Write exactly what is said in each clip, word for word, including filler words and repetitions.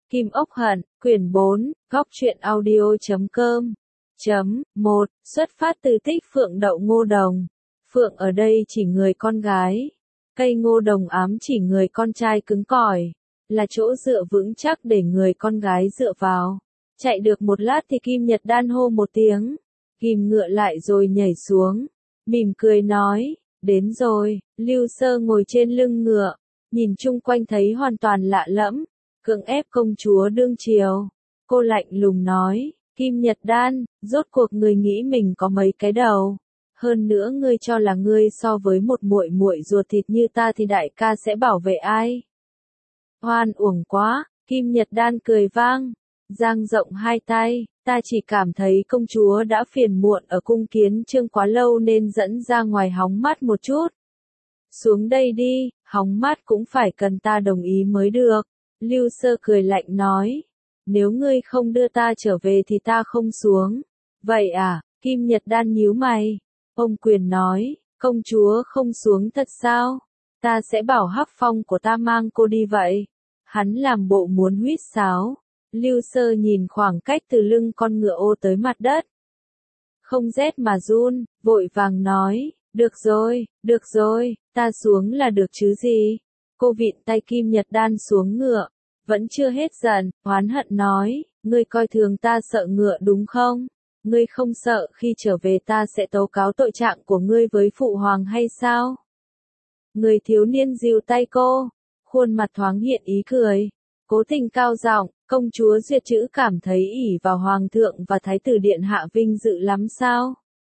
Kim Ốc Hận, quyển bốn, góc truyện audio chấm com. Chấm, một, xuất phát từ tích phượng đậu ngô đồng. Phượng ở đây chỉ người con gái. Cây ngô đồng ám chỉ người con trai cứng cỏi, là chỗ dựa vững chắc để người con gái dựa vào. Chạy được một lát thì Kim Nhật Đan hô một tiếng, ghim ngựa lại rồi nhảy xuống, mỉm cười nói, đến rồi. Lưu Sơ ngồi trên lưng ngựa, nhìn chung quanh thấy hoàn toàn lạ lẫm, cưỡng ép công chúa đương triều. Cô lạnh lùng nói, Kim Nhật Đan, rốt cuộc người nghĩ mình có mấy cái đầu? Hơn nữa ngươi cho là ngươi so với một muội muội ruột thịt như ta thì đại ca sẽ bảo vệ ai? Hoan uổng quá. Kim Nhật Đan cười vang, dang rộng hai tay, ta chỉ cảm thấy công chúa đã phiền muộn ở cung Kiến Chương quá lâu nên dẫn ra ngoài hóng mát một chút. Xuống đây đi, hóng mát cũng phải cần ta đồng ý mới được. Lưu Sơ cười lạnh nói, nếu ngươi không đưa ta trở về thì ta không xuống. Vậy à? Kim Nhật Đan nhíu mày. Ông Quyền nói, công chúa không xuống thật sao? Ta sẽ bảo Hắc Phong của ta mang cô đi vậy. Hắn làm bộ muốn huýt sáo. Lưu Sơ nhìn khoảng cách từ lưng con ngựa ô tới mặt đất. Không rét mà run, vội vàng nói, được rồi, được rồi, ta xuống là được chứ gì. Cô vịn tay Kim Nhật Đan xuống ngựa, vẫn chưa hết giận, oán hận nói, ngươi coi thường ta sợ ngựa đúng không? Ngươi không sợ khi trở về ta sẽ tố cáo tội trạng của ngươi với phụ hoàng hay sao? Người thiếu niên dìu tay cô, khuôn mặt thoáng hiện ý cười, cố tình cao giọng, công chúa Duyệt Chữ cảm thấy ỷ vào hoàng thượng và thái tử điện hạ vinh dự lắm sao?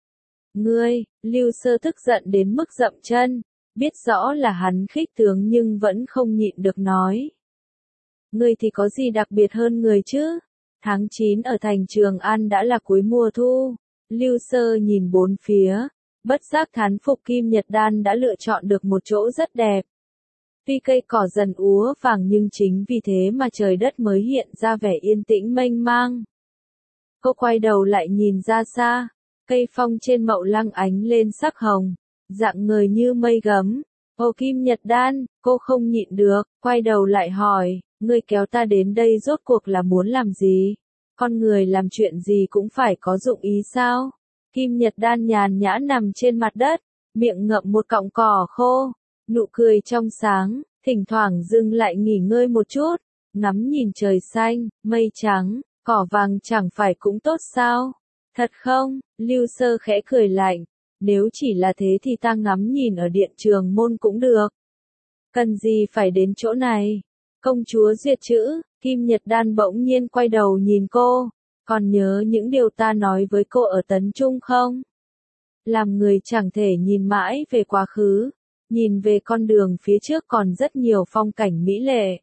Ngươi, Lưu Sơ tức giận đến mức dậm chân, biết rõ là hắn khích tướng nhưng vẫn không nhịn được nói. Ngươi thì có gì đặc biệt hơn người chứ? Tháng chín ở thành Trường An đã là cuối mùa thu. Lưu Sơ nhìn bốn phía, bất giác thán phục Kim Nhật Đan đã lựa chọn được một chỗ rất đẹp. Tuy cây cỏ dần úa vàng nhưng chính vì thế mà trời đất mới hiện ra vẻ yên tĩnh mênh mang. Cô quay đầu lại nhìn ra xa, cây phong trên mậu lăng ánh lên sắc hồng, dạng người như mây gấm. Ô Kim Nhật Đan, cô không nhịn được, quay đầu lại hỏi, ngươi kéo ta đến đây rốt cuộc là muốn làm gì? Con người làm chuyện gì cũng phải có dụng ý sao? Kim Nhật Đan nhàn nhã nằm trên mặt đất, miệng ngậm một cọng cỏ khô, nụ cười trong sáng, thỉnh thoảng dừng lại nghỉ ngơi một chút, ngắm nhìn trời xanh, mây trắng, cỏ vàng chẳng phải cũng tốt sao? Thật không? Lưu Sơ khẽ cười lạnh, nếu chỉ là thế thì ta ngắm nhìn ở điện Trường Môn cũng được. Cần gì phải đến chỗ này? Công chúa Duyệt Chữ. Kim Nhật Đan bỗng nhiên quay đầu nhìn cô, còn nhớ những điều ta nói với cô ở Tấn Trung không? Làm người chẳng thể nhìn mãi về quá khứ, nhìn về con đường phía trước còn rất nhiều phong cảnh mỹ lệ.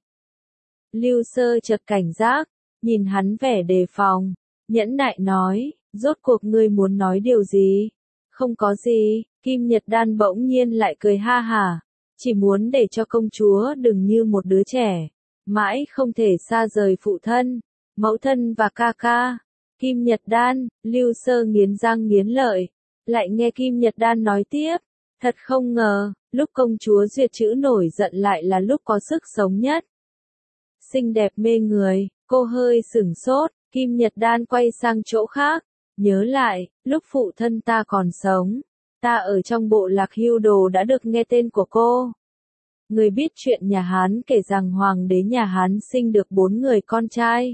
Lưu Sơ chợt cảnh giác, nhìn hắn vẻ đề phòng, nhẫn nại nói, rốt cuộc ngươi muốn nói điều gì? Không có gì. Kim Nhật Đan bỗng nhiên lại cười ha hả, chỉ muốn để cho công chúa đừng như một đứa trẻ, mãi không thể xa rời phụ thân, mẫu thân và ca ca. Kim Nhật Đan, Lưu Sơ nghiến răng nghiến lợi, lại nghe Kim Nhật Đan nói tiếp, thật không ngờ, lúc công chúa Duyệt Chữ nổi giận lại là lúc có sức sống nhất. Xinh đẹp mê người, cô hơi sửng sốt, Kim Nhật Đan quay sang chỗ khác, nhớ lại, lúc phụ thân ta còn sống, ta ở trong bộ lạc Hưu Đồ đã được nghe tên của cô. Người biết chuyện nhà Hán kể rằng hoàng đế nhà Hán sinh được bốn người con trai,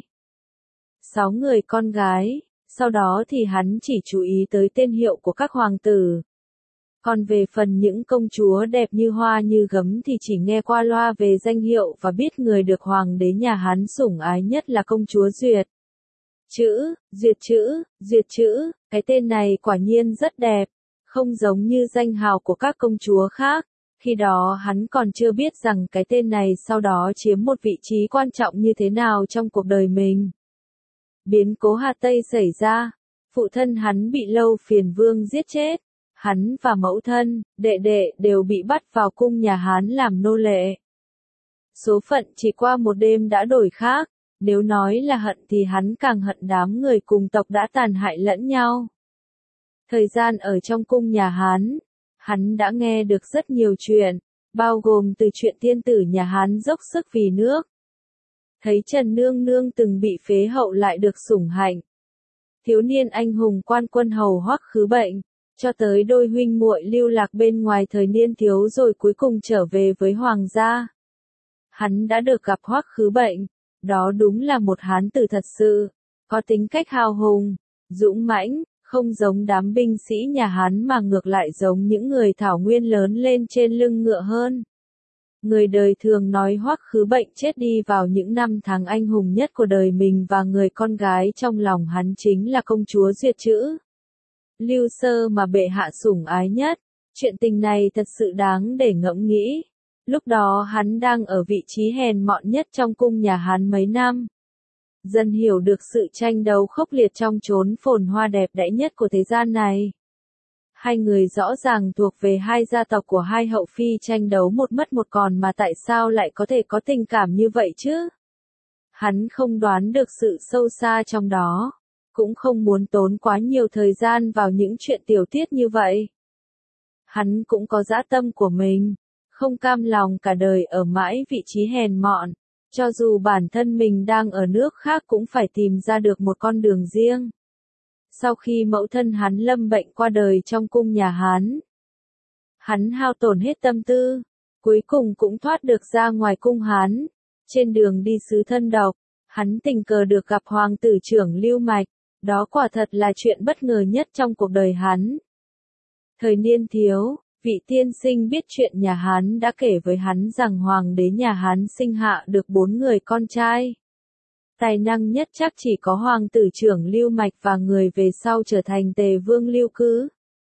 sáu người con gái, sau đó thì hắn chỉ chú ý tới tên hiệu của các hoàng tử. Còn về phần những công chúa đẹp như hoa như gấm thì chỉ nghe qua loa về danh hiệu và biết người được hoàng đế nhà Hán sủng ái nhất là công chúa Duyệt Chữ. Duyệt Chữ, Duyệt Chữ, cái tên này quả nhiên rất đẹp, không giống như danh hào của các công chúa khác. Khi đó hắn còn chưa biết rằng cái tên này sau đó chiếm một vị trí quan trọng như thế nào trong cuộc đời mình. Biến cố Hà Tây xảy ra, phụ thân hắn bị Lâu Phiền Vương giết chết, hắn và mẫu thân, đệ đệ đều bị bắt vào cung nhà Hán làm nô lệ. Số phận chỉ qua một đêm đã đổi khác, nếu nói là hận thì hắn càng hận đám người cùng tộc đã tàn hại lẫn nhau. Thời gian ở trong cung nhà Hán, hắn đã nghe được rất nhiều chuyện, bao gồm từ chuyện tiên tử nhà Hán dốc sức vì nước. Thấy Trần Nương Nương từng bị phế hậu lại được sủng hạnh. Thiếu niên anh hùng quan quân hầu Hoắc Khứ Bệnh, cho tới đôi huynh muội lưu lạc bên ngoài thời niên thiếu rồi cuối cùng trở về với hoàng gia. Hắn đã được gặp Hoắc Khứ Bệnh, đó đúng là một hán tử thật sự, có tính cách hào hùng, dũng mãnh, không giống đám binh sĩ nhà Hán mà ngược lại giống những người thảo nguyên lớn lên trên lưng ngựa hơn. Người đời thường nói Hoắc Khứ Bệnh chết đi vào những năm tháng anh hùng nhất của đời mình và người con gái trong lòng hắn chính là công chúa Duyệt Chữ. Lưu Sơ mà bệ hạ sủng ái nhất, chuyện tình này thật sự đáng để ngẫm nghĩ. Lúc đó hắn đang ở vị trí hèn mọn nhất trong cung nhà Hán mấy năm. Dần hiểu được sự tranh đấu khốc liệt trong chốn phồn hoa đẹp đẽ nhất của thế gian này. Hai người rõ ràng thuộc về hai gia tộc của hai hậu phi tranh đấu một mất một còn mà tại sao lại có thể có tình cảm như vậy chứ? Hắn không đoán được sự sâu xa trong đó, cũng không muốn tốn quá nhiều thời gian vào những chuyện tiểu tiết như vậy. Hắn cũng có dã tâm của mình, không cam lòng cả đời ở mãi vị trí hèn mọn, cho dù bản thân mình đang ở nước khác cũng phải tìm ra được một con đường riêng. Sau khi mẫu thân hắn lâm bệnh qua đời trong cung nhà Hán, hắn hao tổn hết tâm tư, cuối cùng cũng thoát được ra ngoài cung Hán. Trên đường đi xứ thân độc, hắn tình cờ được gặp hoàng tử trưởng Lưu Mạch, đó quả thật là chuyện bất ngờ nhất trong cuộc đời hắn. Thời niên thiếu, vị tiên sinh biết chuyện nhà Hán đã kể với hắn rằng hoàng đế nhà Hán sinh hạ được bốn người con trai. Tài năng nhất chắc chỉ có hoàng tử trưởng Lưu Mạch và người về sau trở thành Tề Vương Lưu Cứ.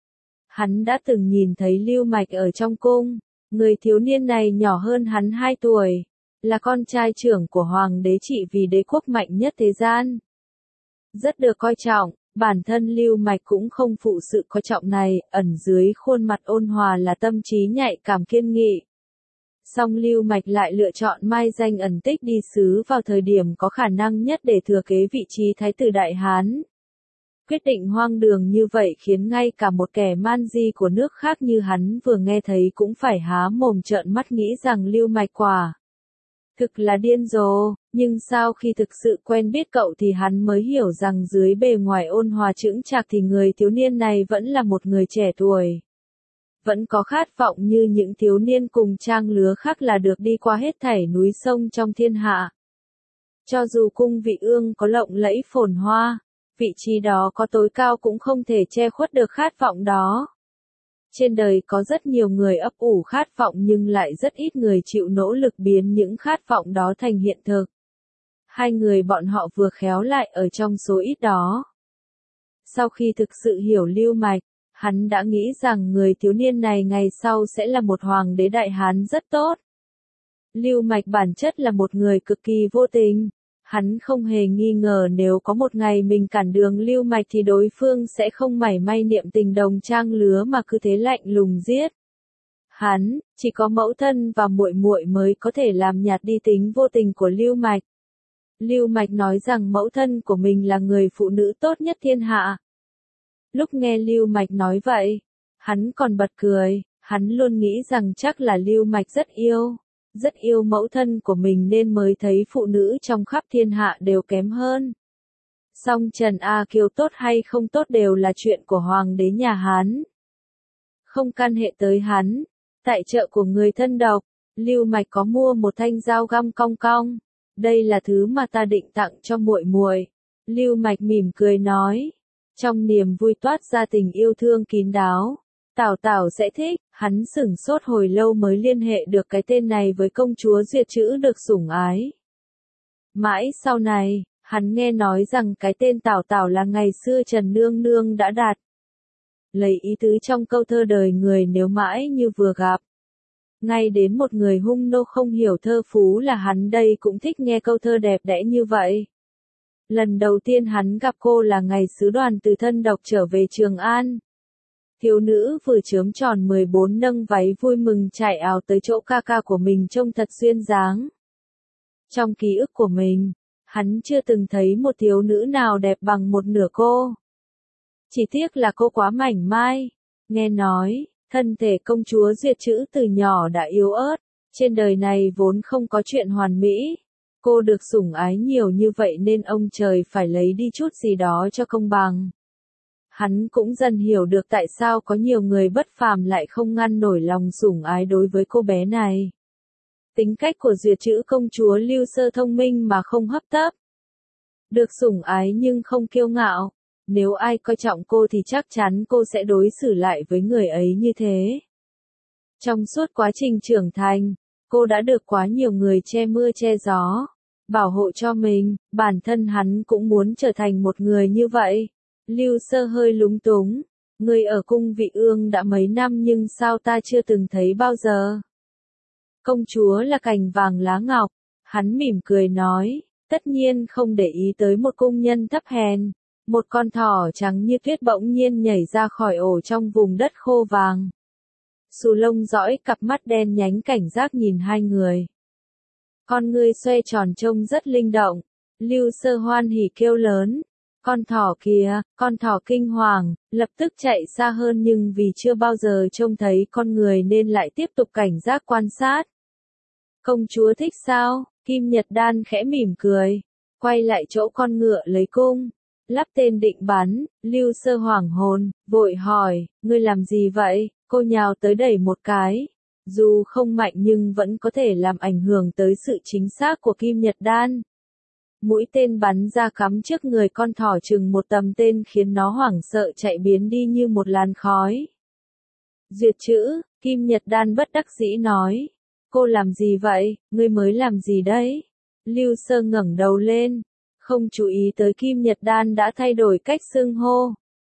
Hắn đã từng nhìn thấy Lưu Mạch ở trong cung, người thiếu niên này nhỏ hơn hắn hai tuổi, là con trai trưởng của hoàng đế trị vì đế quốc mạnh nhất thế gian. Rất được coi trọng, bản thân Lưu Mạch cũng không phụ sự coi trọng này, ẩn dưới khuôn mặt ôn hòa là tâm trí nhạy cảm kiên nghị. Song Lưu Mạch lại lựa chọn mai danh ẩn tích đi xứ vào thời điểm có khả năng nhất để thừa kế vị trí Thái tử Đại Hán. Quyết định hoang đường như vậy khiến ngay cả một kẻ man di của nước khác như hắn vừa nghe thấy cũng phải há mồm trợn mắt nghĩ rằng Lưu Mạch quả thực là điên rồ, nhưng sau khi thực sự quen biết cậu thì hắn mới hiểu rằng dưới bề ngoài ôn hòa chững chạc thì người thiếu niên này vẫn là một người trẻ tuổi. Vẫn có khát vọng như những thiếu niên cùng trang lứa khác là được đi qua hết thảy núi sông trong thiên hạ. Cho dù cung vị ương có lộng lẫy phồn hoa, vị trí đó có tối cao cũng không thể che khuất được khát vọng đó. Trên đời có rất nhiều người ấp ủ khát vọng nhưng lại rất ít người chịu nỗ lực biến những khát vọng đó thành hiện thực. Hai người bọn họ vừa khéo lại ở trong số ít đó. Sau khi thực sự hiểu Lưu Mạch, hắn đã nghĩ rằng người thiếu niên này ngày sau sẽ là một hoàng đế Đại Hán rất tốt. Lưu Mạch bản chất là một người cực kỳ vô tình. Hắn không hề nghi ngờ nếu có một ngày mình cản đường Lưu Mạch thì đối phương sẽ không mảy may niệm tình đồng trang lứa mà cứ thế lạnh lùng giết. Hắn, chỉ có mẫu thân và muội muội mới có thể làm nhạt đi tính vô tình của Lưu Mạch. Lưu Mạch nói rằng mẫu thân của mình là người phụ nữ tốt nhất thiên hạ. Lúc nghe Lưu Mạch nói vậy, hắn còn bật cười, hắn luôn nghĩ rằng chắc là Lưu Mạch rất yêu. Rất yêu mẫu thân của mình nên mới thấy phụ nữ trong khắp thiên hạ đều kém hơn. Song Trần A Kiều tốt hay không tốt đều là chuyện của hoàng đế nhà Hán. Không can hệ tới hắn. Tại chợ của người thân độc, Lưu Mạch có mua một thanh dao găm cong cong. Đây là thứ mà ta định tặng cho muội muội. Lưu Mạch mỉm cười nói, trong niềm vui toát ra tình yêu thương kín đáo. Tào Tào sẽ thích, hắn sửng sốt hồi lâu mới liên hệ được cái tên này với công chúa Duyệt Chữ được sủng ái. Mãi sau này, hắn nghe nói rằng cái tên Tào Tào là ngày xưa Trần Nương Nương đã đặt. Lấy ý tứ trong câu thơ đời người nếu mãi như vừa gặp. Ngay đến một người hung nô không hiểu thơ phú là hắn đây cũng thích nghe câu thơ đẹp đẽ như vậy. Lần đầu tiên hắn gặp cô là ngày sứ đoàn từ thân độc trở về Trường An. Thiếu nữ vừa chớm tròn mười bốn nâng váy vui mừng chạy ào tới chỗ ca ca của mình trông thật duyên dáng. Trong ký ức của mình, hắn chưa từng thấy một thiếu nữ nào đẹp bằng một nửa cô. Chỉ tiếc là cô quá mảnh mai. Nghe nói, thân thể công chúa Duyệt Chữ từ nhỏ đã yếu ớt, trên đời này vốn không có chuyện hoàn mỹ. Cô được sủng ái nhiều như vậy nên ông trời phải lấy đi chút gì đó cho công bằng. Hắn cũng dần hiểu được tại sao có nhiều người bất phàm lại không ngăn nổi lòng sủng ái đối với cô bé này. Tính cách của Duyệt Chữ công chúa Lưu Sơ thông minh mà không hấp tấp. Được sủng ái nhưng không kiêu ngạo. Nếu ai coi trọng cô thì chắc chắn cô sẽ đối xử lại với người ấy như thế. Trong suốt quá trình trưởng thành, cô đã được quá nhiều người che mưa che gió, bảo hộ cho mình, bản thân hắn cũng muốn trở thành một người như vậy. Lưu Sơ hơi lúng túng, người ở cung vị ương đã mấy năm nhưng sao ta chưa từng thấy bao giờ. Công chúa là cành vàng lá ngọc, hắn mỉm cười nói, tất nhiên không để ý tới một cung nhân thấp hèn. Một con thỏ trắng như tuyết bỗng nhiên nhảy ra khỏi ổ trong vùng đất khô vàng. Xù lông dõi cặp mắt đen nhánh cảnh giác nhìn hai người. Con ngươi xoay tròn trông rất linh động. Lưu Sơ hoan hỉ kêu lớn. Con thỏ kìa, con thỏ kinh hoàng, lập tức chạy xa hơn nhưng vì chưa bao giờ trông thấy con người nên lại tiếp tục cảnh giác quan sát. Công chúa thích sao? Kim Nhật Đan khẽ mỉm cười. Quay lại chỗ con ngựa lấy cung. Lắp tên định bắn, Lưu Sơ hoảng hồn, vội hỏi, ngươi làm gì vậy? Cô nhào tới đẩy một cái. Dù không mạnh nhưng vẫn có thể làm ảnh hưởng tới sự chính xác của Kim Nhật Đan. Mũi tên bắn ra cắm trước người con thỏ chừng một tầm tên khiến nó hoảng sợ chạy biến đi như một làn khói. Duyệt Chữ, Kim Nhật Đan bất đắc dĩ nói. Cô làm gì vậy? Ngươi mới làm gì đấy? Lưu Sơ ngẩng đầu lên. Không chú ý tới Kim Nhật Đan đã thay đổi cách xưng hô.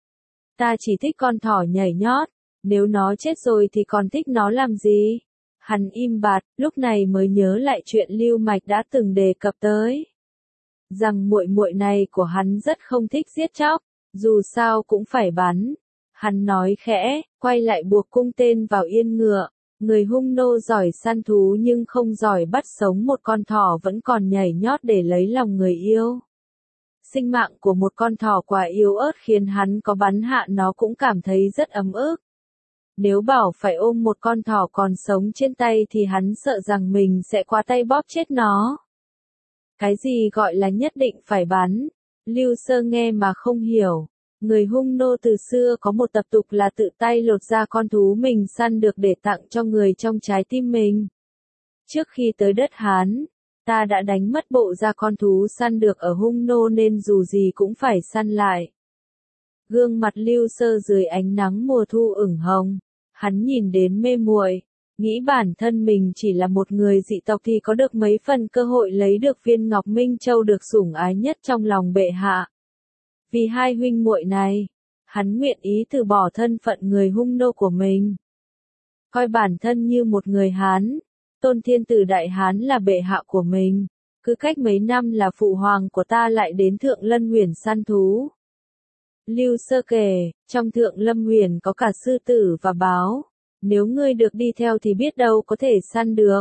Ta chỉ thích con thỏ nhảy nhót, nếu nó chết rồi thì còn thích nó làm gì? Hắn im bặt, lúc này mới nhớ lại chuyện Lưu Mạch đã từng đề cập tới. Rằng muội muội này của hắn rất không thích giết chóc, dù sao cũng phải bắn. Hắn nói khẽ, quay lại buộc cung tên vào yên ngựa. Người hung nô giỏi săn thú nhưng không giỏi bắt sống một con thỏ vẫn còn nhảy nhót để lấy lòng người yêu. Sinh mạng của một con thỏ quá yếu ớt khiến hắn có bắn hạ nó cũng cảm thấy rất ấm ức. Nếu bảo phải ôm một con thỏ còn sống trên tay thì hắn sợ rằng mình sẽ qua tay bóp chết nó. Cái gì gọi là nhất định phải bắn? Lưu Sơ nghe mà không hiểu. Người hung nô từ xưa có một tập tục là tự tay lột ra con thú mình săn được để tặng cho người trong trái tim mình. Trước khi tới đất Hán, ta đã đánh mất bộ da con thú săn được ở hung nô nên dù gì cũng phải săn lại. Gương mặt Lưu Sơ dưới ánh nắng mùa thu ửng hồng, hắn nhìn đến mê muội, nghĩ bản thân mình chỉ là một người dị tộc thì có được mấy phần cơ hội lấy được viên ngọc minh châu được sủng ái nhất trong lòng bệ hạ. Vì hai huynh muội này, hắn nguyện ý từ bỏ thân phận người hung nô của mình. Coi bản thân như một người Hán, Tôn Thiên Tử Đại Hán là bệ hạ của mình, cứ cách mấy năm là phụ hoàng của ta lại đến Thượng Lân Huyền săn thú. Lưu Sơ kể, trong Thượng Lâm Huyền có cả sư tử và báo, nếu ngươi được đi theo thì biết đâu có thể săn được.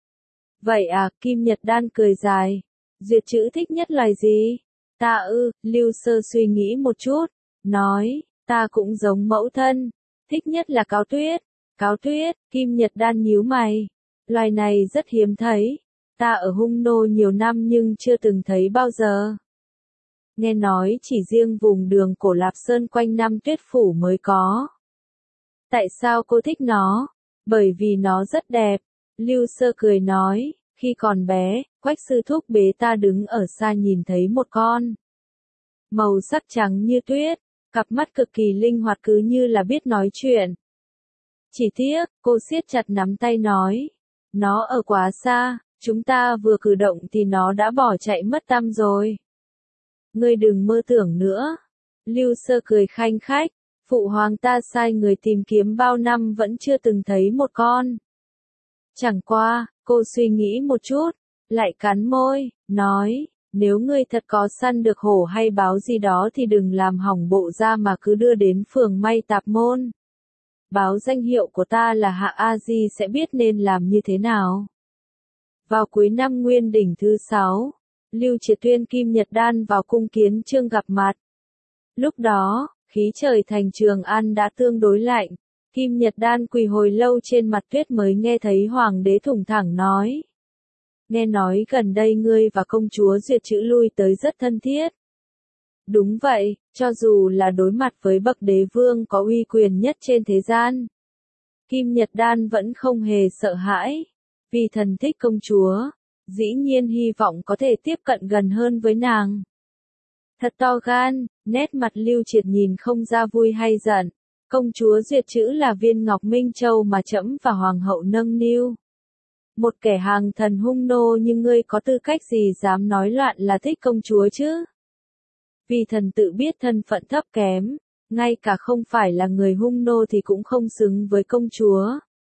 Vậy à, Kim Nhật Đan cười dài, Duyệt Chữ thích nhất loài gì? Ta ư, Lưu Sơ suy nghĩ một chút, nói, ta cũng giống mẫu thân, thích nhất là cáo tuyết. Cáo tuyết, Kim Nhật Đan nhíu mày, loài này rất hiếm thấy, ta ở hung nô nhiều năm nhưng chưa từng thấy bao giờ. Nghe nói chỉ riêng vùng đường cổ Lạp Sơn quanh năm tuyết phủ mới có. Tại sao cô thích nó? Bởi vì nó rất đẹp. Lưu Sơ cười nói, khi còn bé, Quách sư thúc bế ta đứng ở xa nhìn thấy một con. Màu sắc trắng như tuyết, cặp mắt cực kỳ linh hoạt cứ như là biết nói chuyện. Chỉ tiếc, cô siết chặt nắm tay nói, nó ở quá xa, chúng ta vừa cử động thì nó đã bỏ chạy mất tăm rồi. Ngươi đừng mơ tưởng nữa. Lưu Sơ cười khanh khách, phụ hoàng ta sai người tìm kiếm bao năm vẫn chưa từng thấy một con. Chẳng qua, cô suy nghĩ một chút, lại cắn môi, nói, nếu ngươi thật có săn được hổ hay báo gì đó thì đừng làm hỏng bộ da mà cứ đưa đến phường may tạp môn. Báo danh hiệu của ta là Hạ A Di sẽ biết nên làm như thế nào. Vào cuối năm Nguyên Đỉnh thứ sáu, Lưu Triệt Tuyên Kim Nhật Đan vào cung kiến trương gặp mặt. Lúc đó, khí trời thành Trường An đã tương đối lạnh, Kim Nhật Đan quỳ hồi lâu trên mặt tuyết mới nghe thấy hoàng đế thủng thẳng nói. nghe nói gần đây ngươi và công chúa Duyệt Chữ lui tới rất thân thiết. Đúng vậy, cho dù là đối mặt với bậc đế vương có uy quyền nhất trên thế gian, Kim Nhật Đan vẫn không hề sợ hãi, vì thần thích công chúa, dĩ nhiên hy vọng có thể tiếp cận gần hơn với nàng. Thật to gan, nét mặt Lưu Triệt nhìn không ra vui hay giận. Công chúa Duyệt Chữ là viên ngọc minh châu mà trẫm và hoàng hậu nâng niu. Một kẻ hàng thần hung nô như ngươi có tư cách gì dám nói loạn là thích công chúa chứ? Vì thần tự biết thân phận thấp kém, ngay cả không phải là người hung nô thì cũng không xứng với công chúa.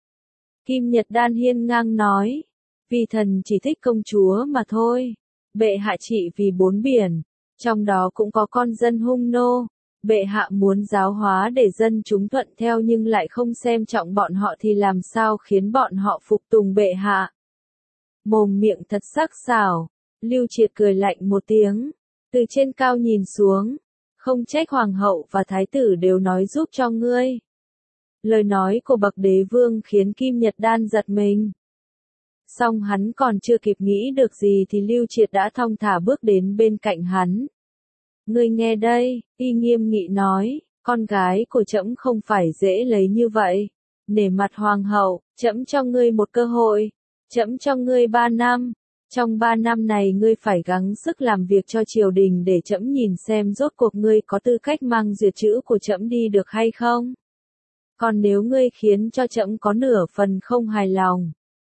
Kim Nhật Đan hiên ngang nói, vì thần chỉ thích công chúa mà thôi. Bệ hạ trị vì bốn biển, trong đó cũng có con dân hung nô. Bệ hạ muốn giáo hóa để dân chúng thuận theo nhưng lại không xem trọng bọn họ thì làm sao khiến bọn họ phục tùng bệ hạ. Mồm miệng thật sắc sảo, Lưu Triệt cười lạnh một tiếng, từ trên cao nhìn xuống, không trách hoàng hậu và thái tử đều nói giúp cho ngươi. Lời nói của bậc đế vương khiến Kim Nhật Đan giật mình. Song hắn còn chưa kịp nghĩ được gì thì Lưu Triệt đã thong thả bước đến bên cạnh hắn. Ngươi nghe đây, y nghiêm nghị nói, con gái của trẫm không phải dễ lấy như vậy. Nể mặt hoàng hậu, trẫm cho ngươi một cơ hội, trẫm cho ngươi ba năm. Trong ba năm này ngươi phải gắng sức làm việc cho triều đình để trẫm nhìn xem rốt cuộc ngươi có tư cách mang Duyệt Chữ của trẫm đi được hay không. Còn nếu ngươi khiến cho trẫm có nửa phần không hài lòng,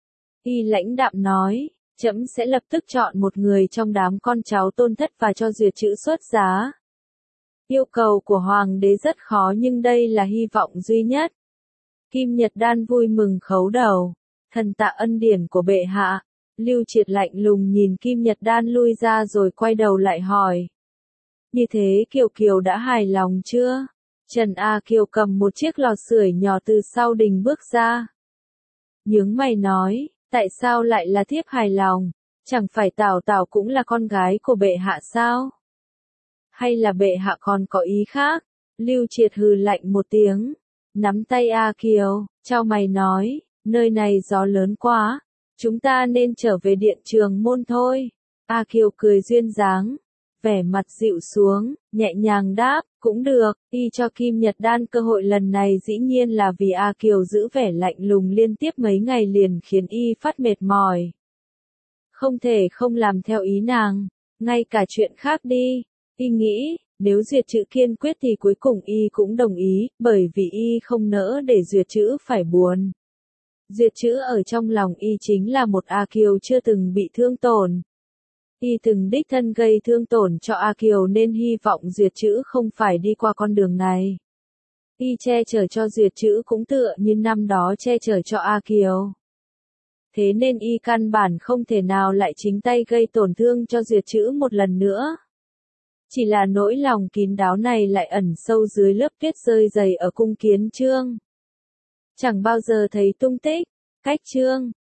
y lãnh đạm nói, trẫm sẽ lập tức chọn một người trong đám con cháu tôn thất và cho Duyệt Chữ xuất giá. Yêu cầu của hoàng đế rất khó nhưng đây là hy vọng duy nhất. Kim Nhật Đan vui mừng khấu đầu, thần tạ ân điển của bệ hạ. Lưu Triệt lạnh lùng nhìn Kim Nhật Đan lui ra rồi quay đầu lại hỏi. Như thế Kiều Kiều đã hài lòng chưa? Trần A Kiều cầm một chiếc lò sưởi nhỏ từ sau đình bước ra. Nhướng mày nói, tại sao lại là thiếp hài lòng? Chẳng phải Tào Tào cũng là con gái của bệ hạ sao? Hay là bệ hạ còn có ý khác? Lưu Triệt hừ lạnh một tiếng, nắm tay A Kiều, chau mày nói, nơi này gió lớn quá, chúng ta nên trở về điện Trường Môn thôi. A Kiều cười duyên dáng, vẻ mặt dịu xuống, nhẹ nhàng đáp, cũng được, y cho Kim Nhật Đan cơ hội lần này dĩ nhiên là vì A Kiều giữ vẻ lạnh lùng liên tiếp mấy ngày liền khiến y phát mệt mỏi. Không thể không làm theo ý nàng, ngay cả chuyện khác đi, y nghĩ, nếu Duyệt Chữ kiên quyết thì cuối cùng y cũng đồng ý, bởi vì y không nỡ để Duyệt Chữ phải buồn. Duyệt Chữ ở trong lòng y chính là một A Kiều chưa từng bị thương tổn. Y từng đích thân gây thương tổn cho A Kiều nên hy vọng Duyệt Chữ không phải đi qua con đường này. Y che chở cho Duyệt Chữ cũng tựa như năm đó che chở cho A Kiều. Thế nên y căn bản không thể nào lại chính tay gây tổn thương cho Duyệt Chữ một lần nữa. Chỉ là nỗi lòng kín đáo này lại ẩn sâu dưới lớp tuyết rơi dày ở cung Kiến Chương. Chẳng bao giờ thấy tung tích, cách Chương.